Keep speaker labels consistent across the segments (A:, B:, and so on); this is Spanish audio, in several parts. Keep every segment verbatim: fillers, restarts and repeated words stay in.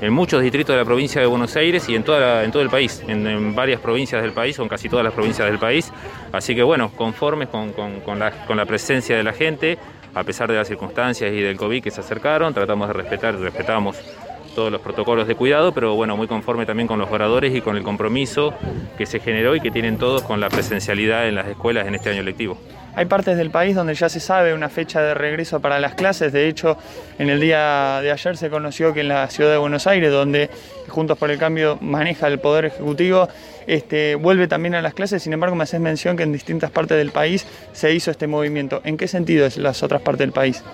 A: en muchos distritos de la provincia de Buenos Aires y en, toda la, en todo el país, en, en varias provincias del país, o en casi todas las provincias del país. Así que bueno, conformes con, con, con, la, con la presencia de la gente, a pesar de las circunstancias y del COVID que se acercaron, tratamos de respetar, respetamos todos los protocolos de cuidado, pero bueno, muy conforme también con los oradores y con el compromiso que se generó y que tienen todos con la presencialidad en las escuelas en este año lectivo.
B: Hay partes del país donde ya se sabe una fecha de regreso para las clases. De hecho, en el día de ayer se conoció que en la ciudad de Buenos Aires, donde Juntos por el Cambio maneja el Poder Ejecutivo, este, vuelve también a las clases. Sin embargo, me haces mención que en distintas partes del país se hizo este movimiento. ¿En qué sentido es las otras partes del país?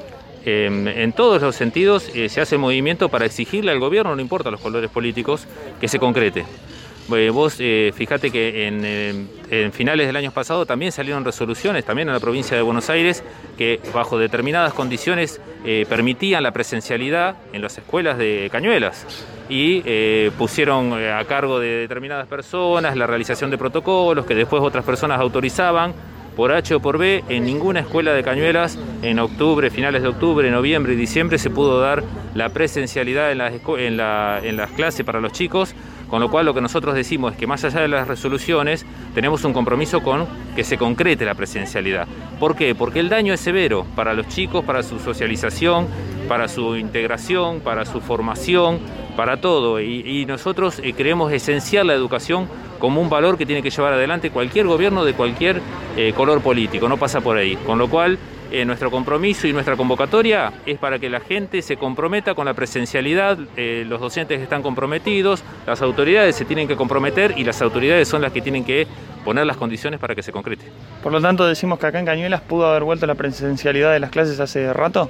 A: Eh, en todos los sentidos eh, se hace movimiento para exigirle al gobierno, no importa los colores políticos, que se concrete. Eh, vos eh, fíjate que en, eh, en finales del año pasado también salieron resoluciones, también en la provincia de Buenos Aires, que bajo determinadas condiciones eh, permitían la presencialidad en las escuelas de Cañuelas y eh, pusieron a cargo de determinadas personas la realización de protocolos que después otras personas autorizaban. Por H o por B, en ninguna escuela de Cañuelas, en octubre, finales de octubre, noviembre y diciembre, se pudo dar la presencialidad en las, en la, en las clases para los chicos, con lo cual lo que nosotros decimos es que más allá de las resoluciones, tenemos un compromiso con que se concrete la presencialidad. ¿Por qué? Porque el daño es severo para los chicos, para su socialización, para su integración, para su formación, para todo. Y, y nosotros eh, creemos esencial la educación como un valor que tiene que llevar adelante cualquier gobierno de cualquier eh, color político, no pasa por ahí. Con lo cual, eh, nuestro compromiso y nuestra convocatoria es para que la gente se comprometa con la presencialidad, eh, los docentes están comprometidos, las autoridades se tienen que comprometer y las autoridades son las que tienen que poner las condiciones para que se concrete.
B: Por lo tanto, decimos que acá en Cañuelas pudo haber vuelto la presencialidad de las clases hace rato.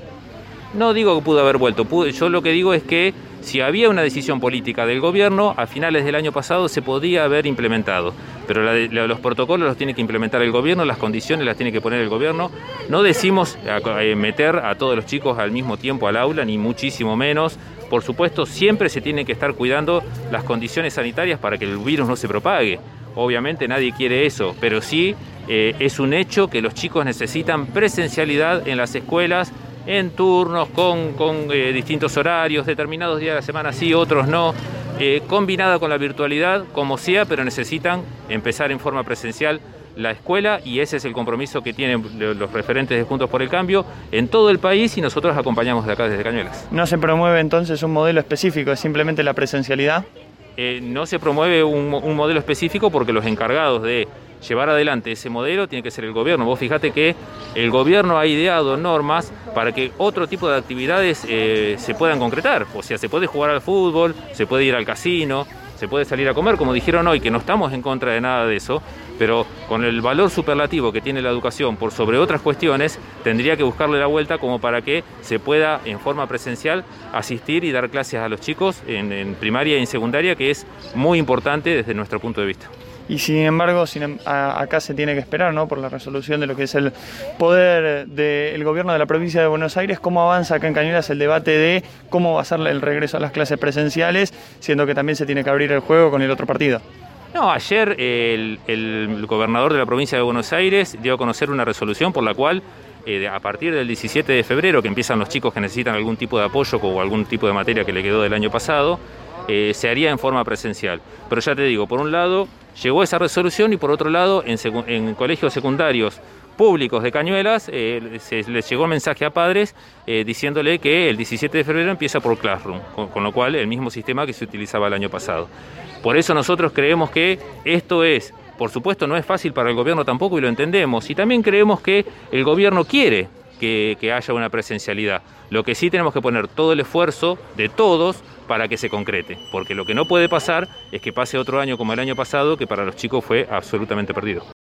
A: No digo que pudo haber vuelto, pudo, yo lo que digo es que si había una decisión política del gobierno, a finales del año pasado se podía haber implementado, pero la, la, los protocolos los tiene que implementar el gobierno, las condiciones las tiene que poner el gobierno. No decimos a, a meter a todos los chicos al mismo tiempo al aula, ni muchísimo menos. Por supuesto, siempre se tiene que estar cuidando las condiciones sanitarias para que el virus no se propague. Obviamente nadie quiere eso, pero sí eh, es un hecho que los chicos necesitan presencialidad en las escuelas, en turnos, con, con eh, distintos horarios, determinados días de la semana sí, otros no, eh, combinada con la virtualidad, como sea, pero necesitan empezar en forma presencial la escuela y ese es el compromiso que tienen los referentes de Juntos por el Cambio en todo el país y nosotros acompañamos de acá desde Cañuelas.
B: ¿No se promueve entonces un modelo específico, es simplemente la presencialidad?
A: Eh, no se promueve un, un modelo específico porque los encargados de llevar adelante ese modelo tiene que ser el gobierno. Vos fijate que el gobierno ha ideado normas para que otro tipo de actividades eh, se puedan concretar. O sea, se puede jugar al fútbol, se puede ir al casino, se puede salir a comer, como dijeron hoy, que no estamos en contra de nada de eso, pero con el valor superlativo que tiene la educación por sobre otras cuestiones, tendría que buscarle la vuelta como para que se pueda en forma presencial asistir y dar clases a los chicos en, en primaria y en secundaria, que es muy importante desde nuestro punto de vista.
B: Y sin embargo, sin, a, acá se tiene que esperar, ¿no?, por la resolución de lo que es el poder del gobierno de la provincia de Buenos Aires. ¿Cómo avanza acá en Cañuelas el debate de cómo va a ser el regreso a las clases presenciales, siendo que también se tiene que abrir el juego con el otro partido?
A: No, ayer el, el gobernador de la provincia de Buenos Aires dio a conocer una resolución por la cual eh, a partir del diecisiete de febrero, que empiezan los chicos que necesitan algún tipo de apoyo o algún tipo de materia que le quedó del año pasado, eh, se haría en forma presencial. Pero ya te digo, por un lado llegó esa resolución y por otro lado en, en colegios secundarios públicos de Cañuelas eh, se les llegó un mensaje a padres eh, diciéndole que el diecisiete de febrero empieza por Classroom, con, con lo cual el mismo sistema que se utilizaba el año pasado. Por eso nosotros creemos que esto es, por supuesto no es fácil para el gobierno tampoco y lo entendemos, y también creemos que el gobierno quiere que, que haya una presencialidad. Lo que sí tenemos que poner todo el esfuerzo de todos para que se concrete, porque lo que no puede pasar es que pase otro año como el año pasado, que para los chicos fue absolutamente perdido.